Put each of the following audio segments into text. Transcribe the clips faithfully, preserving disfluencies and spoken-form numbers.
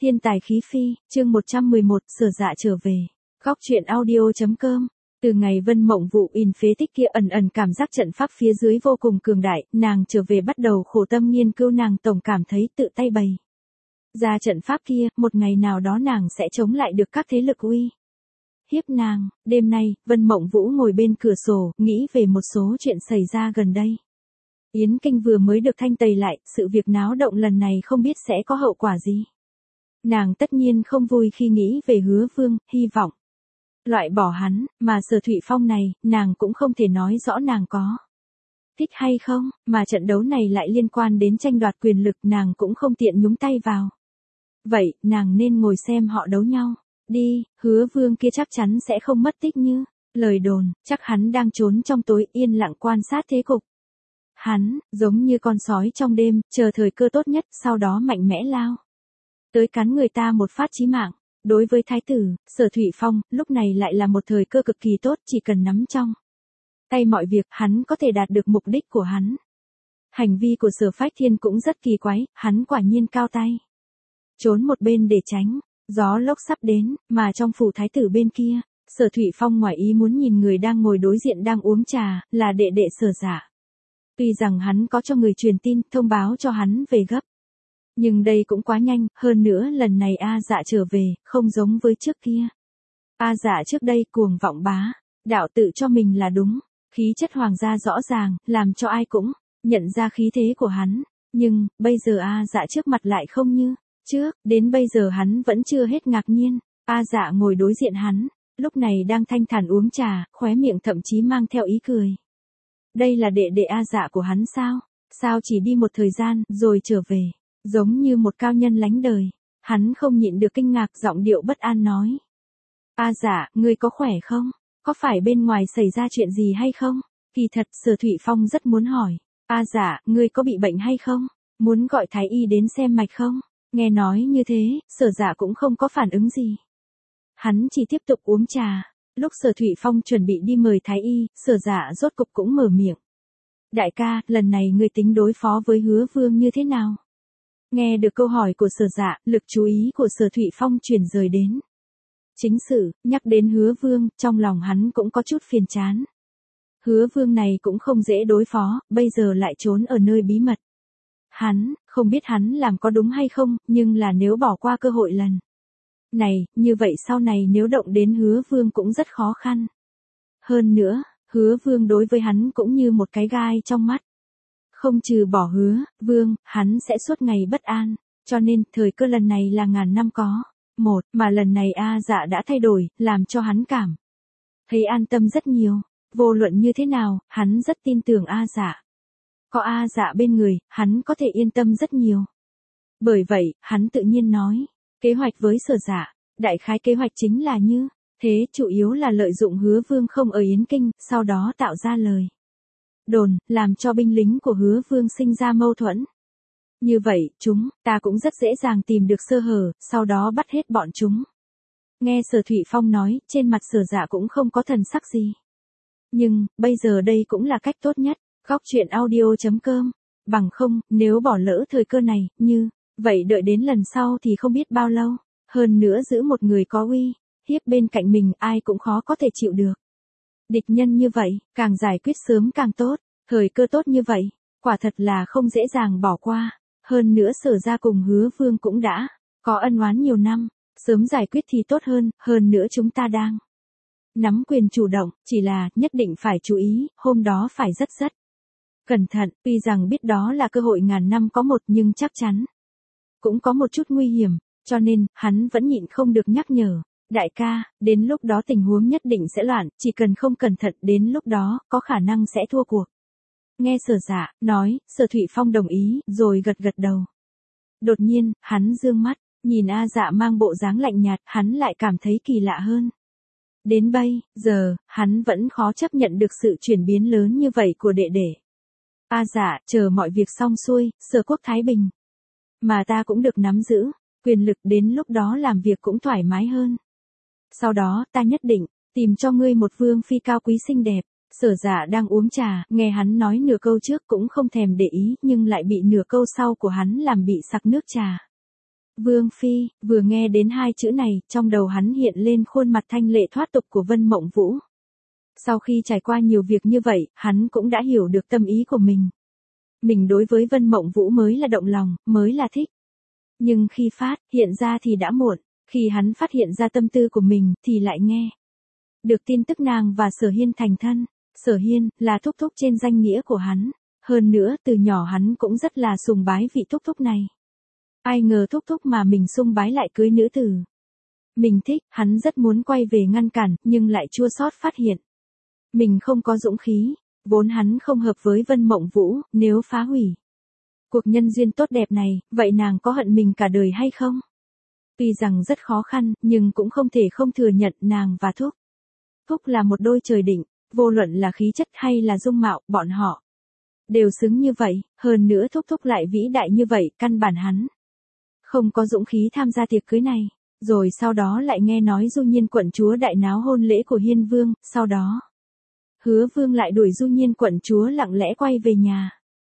Thiên tài khí phi, chương một trăm mười một, Sở Dạ trở về. Góc truyện audio.com. Từ ngày Vân Mộng Vũ in phế tích kia ẩn ẩn cảm giác trận pháp phía dưới vô cùng cường đại, nàng trở về bắt đầu khổ tâm nghiên cứu, nàng tổng cảm thấy tự tay bày ra trận pháp kia, một ngày nào đó nàng sẽ chống lại được các thế lực uy hiếp nàng. Đêm nay, Vân Mộng Vũ ngồi bên cửa sổ, nghĩ về một số chuyện xảy ra gần đây. Yến Kinh vừa mới được thanh tẩy lại, sự việc náo động lần này không biết sẽ có hậu quả gì. Nàng tất nhiên không vui khi nghĩ về Hứa Vương, hy vọng loại bỏ hắn, mà Sở Thụy Phong này, nàng cũng không thể nói rõ nàng có thích hay không, mà trận đấu này lại liên quan đến tranh đoạt quyền lực, nàng cũng không tiện nhúng tay vào. Vậy, nàng nên ngồi xem họ đấu nhau. Đi, Hứa Vương kia chắc chắn sẽ không mất tích như lời đồn, chắc hắn đang trốn trong tối yên lặng quan sát thế cục. Hắn, giống như con sói trong đêm, chờ thời cơ tốt nhất, sau đó mạnh mẽ lao tới cắn người ta một phát chí mạng. Đối với thái tử, Sở Thụy Phong, lúc này lại là một thời cơ cực kỳ tốt, chỉ cần nắm trong tay mọi việc, hắn có thể đạt được mục đích của hắn. Hành vi của Sở Phách Thiên cũng rất kỳ quái, hắn quả nhiên cao tay trốn một bên để tránh gió lốc sắp đến, mà trong phủ thái tử bên kia, Sở Thụy Phong ngoài ý muốn nhìn người đang ngồi đối diện đang uống trà, là đệ đệ Sở Dạ. Tuy rằng hắn có cho người truyền tin, thông báo cho hắn về gấp. Nhưng đây cũng quá nhanh, hơn nữa lần này A Dạ trở về, không giống với trước kia. A Dạ trước đây cuồng vọng bá đạo, tự cho mình là đúng, khí chất hoàng gia rõ ràng, làm cho ai cũng nhận ra khí thế của hắn. Nhưng, bây giờ A Dạ trước mặt lại không như trước, đến bây giờ hắn vẫn chưa hết ngạc nhiên. A Dạ ngồi đối diện hắn, lúc này đang thanh thản uống trà, khóe miệng thậm chí mang theo ý cười. Đây là đệ đệ A Dạ của hắn sao? Sao chỉ đi một thời gian, rồi trở về? Giống như một cao nhân lánh đời. Hắn không nhịn được kinh ngạc, giọng điệu bất an nói. A Dạ, ngươi có khỏe không? Có phải bên ngoài xảy ra chuyện gì hay không? Kỳ thật, Sở Thụy Phong rất muốn hỏi. A Dạ, ngươi có bị bệnh hay không? Muốn gọi thái y đến xem mạch không? Nghe nói như thế, Sở Dạ cũng không có phản ứng gì. Hắn chỉ tiếp tục uống trà. Lúc Sở Thụy Phong chuẩn bị đi mời thái y, Sở Dạ rốt cục cũng mở miệng. Đại ca, lần này ngươi tính đối phó với Hứa Vương như thế nào? Nghe được câu hỏi của Sở Dạ, lực chú ý của Sở Thụy Phong chuyển rời đến chính sự, nhắc đến Hứa Vương, trong lòng hắn cũng có chút phiền chán. Hứa Vương này cũng không dễ đối phó, bây giờ lại trốn ở nơi bí mật. Hắn, không biết hắn làm có đúng hay không, nhưng là nếu bỏ qua cơ hội lần này, như vậy sau này nếu động đến Hứa Vương cũng rất khó khăn. Hơn nữa, Hứa Vương đối với hắn cũng như một cái gai trong mắt. Không trừ bỏ Hứa Vương, hắn sẽ suốt ngày bất an, cho nên thời cơ lần này là ngàn năm có một, mà lần này A Dạ đã thay đổi, làm cho hắn cảm thấy an tâm rất nhiều. Vô luận như thế nào, hắn rất tin tưởng A Dạ. Có A Dạ bên người, hắn có thể yên tâm rất nhiều. Bởi vậy, hắn tự nhiên nói, kế hoạch với Sở Dạ, đại khái kế hoạch chính là như thế, chủ yếu là lợi dụng Hứa Vương không ở Yến Kinh, sau đó tạo ra lời đồn, làm cho binh lính của Hứa Vương sinh ra mâu thuẫn. Như vậy, chúng ta cũng rất dễ dàng tìm được sơ hở, sau đó bắt hết bọn chúng. Nghe Sở Thụy Phong nói, trên mặt Sở Dạ cũng không có thần sắc gì. Nhưng, bây giờ đây cũng là cách tốt nhất. Góc truyện audio.com. Bằng không, nếu bỏ lỡ thời cơ này, như vậy đợi đến lần sau thì không biết bao lâu. Hơn nữa giữ một người có uy hiếp bên cạnh mình, ai cũng khó có thể chịu được. Địch nhân như vậy, càng giải quyết sớm càng tốt. Thời cơ tốt như vậy, quả thật là không dễ dàng bỏ qua. Hơn nữa Sở Ra cùng Hứa Vương cũng đã có ân oán nhiều năm, sớm giải quyết thì tốt hơn. Hơn nữa chúng ta đang nắm quyền chủ động, chỉ là nhất định phải chú ý, hôm đó phải rất rất cẩn thận. Tuy rằng biết đó là cơ hội ngàn năm có một, nhưng chắc chắn cũng có một chút nguy hiểm, cho nên hắn vẫn nhịn không được nhắc nhở. Đại ca, đến lúc đó tình huống nhất định sẽ loạn, chỉ cần không cẩn thận, đến lúc đó có khả năng sẽ thua cuộc. Nghe Sở Dạ nói, Sở Thụy Phong đồng ý, rồi gật gật đầu. Đột nhiên, hắn dương mắt, nhìn A Dạ mang bộ dáng lạnh nhạt, hắn lại cảm thấy kỳ lạ hơn. Đến bây giờ, hắn vẫn khó chấp nhận được sự chuyển biến lớn như vậy của đệ đệ. A Dạ, chờ mọi việc xong xuôi, Sở quốc thái bình, mà ta cũng được nắm giữ quyền lực, đến lúc đó làm việc cũng thoải mái hơn. Sau đó, ta nhất định tìm cho ngươi một vương phi cao quý xinh đẹp. Sở Dạ đang uống trà, nghe hắn nói nửa câu trước cũng không thèm để ý, nhưng lại bị nửa câu sau của hắn làm bị sặc nước trà. Vương Phi, vừa nghe đến hai chữ này, trong đầu hắn hiện lên khuôn mặt thanh lệ thoát tục của Vân Mộng Vũ. Sau khi trải qua nhiều việc như vậy, hắn cũng đã hiểu được tâm ý của mình. Mình đối với Vân Mộng Vũ mới là động lòng, mới là thích. Nhưng khi phát hiện ra thì đã muộn, khi hắn phát hiện ra tâm tư của mình thì lại nghe được tin tức nàng và Sở Hiên thành thân. Sở Hiên là thúc thúc trên danh nghĩa của hắn, hơn nữa từ nhỏ hắn cũng rất là sùng bái vị thúc thúc này. Ai ngờ thúc thúc mà mình sùng bái lại cưới nữ tử mình thích, hắn rất muốn quay về ngăn cản, nhưng lại chua xót phát hiện mình không có dũng khí, vốn hắn không hợp với Vân Mộng Vũ, nếu phá hủy cuộc nhân duyên tốt đẹp này, vậy nàng có hận mình cả đời hay không? Tuy rằng rất khó khăn, nhưng cũng không thể không thừa nhận nàng và Thúc. Thúc là một đôi trời định, vô luận là khí chất hay là dung mạo, bọn họ đều xứng như vậy, hơn nữa Thúc Thúc lại vĩ đại như vậy, căn bản hắn không có dũng khí tham gia tiệc cưới này. Rồi sau đó lại nghe nói Du Nhiên quận chúa đại náo hôn lễ của Hiên Vương, sau đó Hứa Vương lại đuổi Du Nhiên quận chúa lặng lẽ quay về nhà.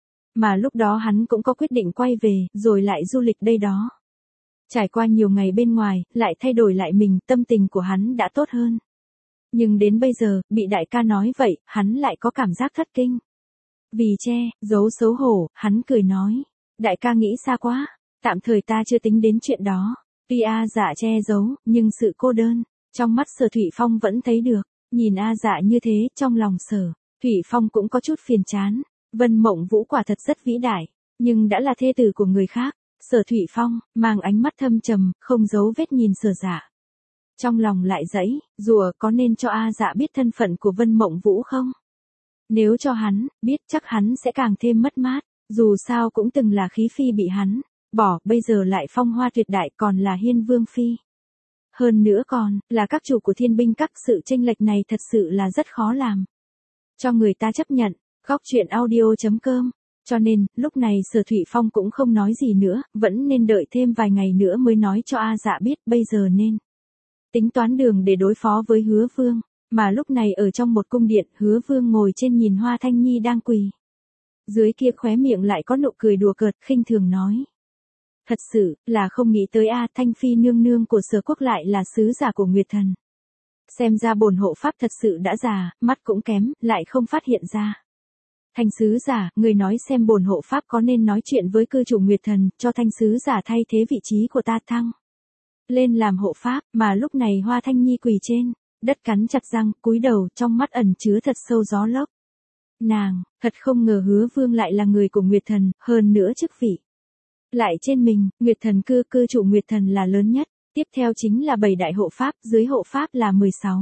Mà lúc đó hắn cũng có quyết định quay về, rồi lại du lịch đây đó. Trải qua nhiều ngày bên ngoài, lại thay đổi lại mình, tâm tình của hắn đã tốt hơn. Nhưng đến bây giờ, bị đại ca nói vậy, hắn lại có cảm giác thất kinh. Vì che, giấu xấu hổ, hắn cười nói. Đại ca nghĩ xa quá, tạm thời ta chưa tính đến chuyện đó. Tuy A Dạ che giấu, nhưng sự cô đơn, trong mắt Sở Thụy Phong vẫn thấy được. Nhìn A Dạ như thế, trong lòng Sở Thụy Phong cũng có chút phiền chán. Vân Mộng Vũ quả thật rất vĩ đại, nhưng đã là thê tử của người khác. Sở Thụy Phong, mang ánh mắt thâm trầm, không giấu vết nhìn Sở Dạ. Trong lòng lại dẫy, rùa có nên cho A Dạ biết thân phận của Vân Mộng Vũ không? Nếu cho hắn, biết chắc hắn sẽ càng thêm mất mát, dù sao cũng từng là khí phi bị hắn bỏ, bây giờ lại phong hoa tuyệt đại còn là Hiên Vương Phi. Hơn nữa còn, là các chủ của thiên binh các, sự chênh lệch này thật sự là rất khó làm cho người ta chấp nhận. Góc truyện audio chấm com. Cho nên, lúc này Sở Thụy Phong cũng không nói gì nữa, vẫn nên đợi thêm vài ngày nữa mới nói cho A Dạ biết, bây giờ nên tính toán đường để đối phó với Hứa Vương. Mà lúc này ở trong một cung điện, Hứa Vương ngồi trên nhìn Hoa Thanh Nhi đang quỳ. Dưới kia khóe miệng lại có nụ cười đùa cợt, khinh thường nói. Thật sự, là không nghĩ tới A Thanh Phi nương nương của Sở Quốc lại là sứ giả của Nguyệt Thần. Xem ra bổn hộ pháp thật sự đã già, mắt cũng kém, lại không phát hiện ra. Thanh sứ giả, người nói xem bổn hộ pháp có nên nói chuyện với cư chủ Nguyệt Thần, cho thanh sứ giả thay thế vị trí của ta thăng lên làm hộ pháp, mà lúc này Hoa Thanh Nhi quỳ trên đất cắn chặt răng, cúi đầu, trong mắt ẩn chứa thật sâu gió lốc. Nàng, thật không ngờ Hứa Vương lại là người của Nguyệt Thần, hơn nữa chức vị lại trên mình. Nguyệt Thần cư cư chủ Nguyệt Thần là lớn nhất, tiếp theo chính là bảy đại hộ pháp, dưới hộ pháp là mười sáu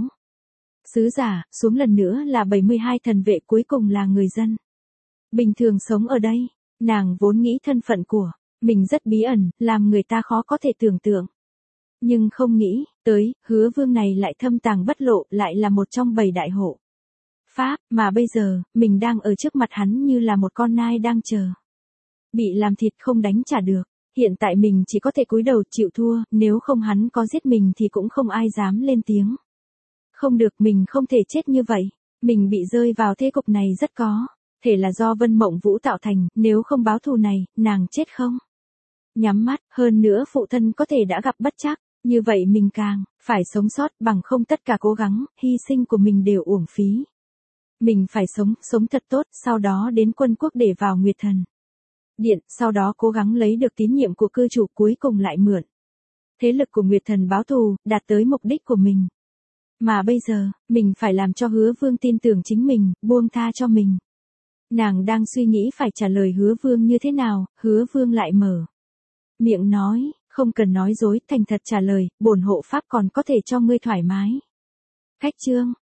sứ giả, xuống lần nữa là bảy mươi hai thần vệ, cuối cùng là người dân bình thường sống ở đây. Nàng vốn nghĩ thân phận của mình rất bí ẩn, làm người ta khó có thể tưởng tượng. Nhưng không nghĩ tới, Hứa Vương này lại thâm tàng bất lộ, lại là một trong bảy đại hộ pháp, mà bây giờ, mình đang ở trước mặt hắn như là một con nai đang chờ bị làm thịt, không đánh trả được. Hiện tại mình chỉ có thể cúi đầu chịu thua, nếu không hắn có giết mình thì cũng không ai dám lên tiếng. Không được, mình không thể chết như vậy. Mình bị rơi vào thế cục này rất có thể là do Vân Mộng Vũ tạo thành, nếu không báo thù này, nàng chết không nhắm mắt, hơn nữa phụ thân có thể đã gặp bất trắc, như vậy mình càng phải sống sót, bằng không tất cả cố gắng, hy sinh của mình đều uổng phí. Mình phải sống, sống thật tốt, sau đó đến quân quốc để vào Nguyệt Thần Điện, sau đó cố gắng lấy được tín nhiệm của cư chủ, cuối cùng lại mượn thế lực của Nguyệt Thần báo thù, đạt tới mục đích của mình. Mà bây giờ, mình phải làm cho Hứa Vương tin tưởng chính mình, buông tha cho mình. Nàng đang suy nghĩ phải trả lời Hứa Vương như thế nào, Hứa Vương lại mở miệng nói, không cần nói dối, thành thật trả lời, bổn hộ pháp còn có thể cho ngươi thoải mái. Khách trương,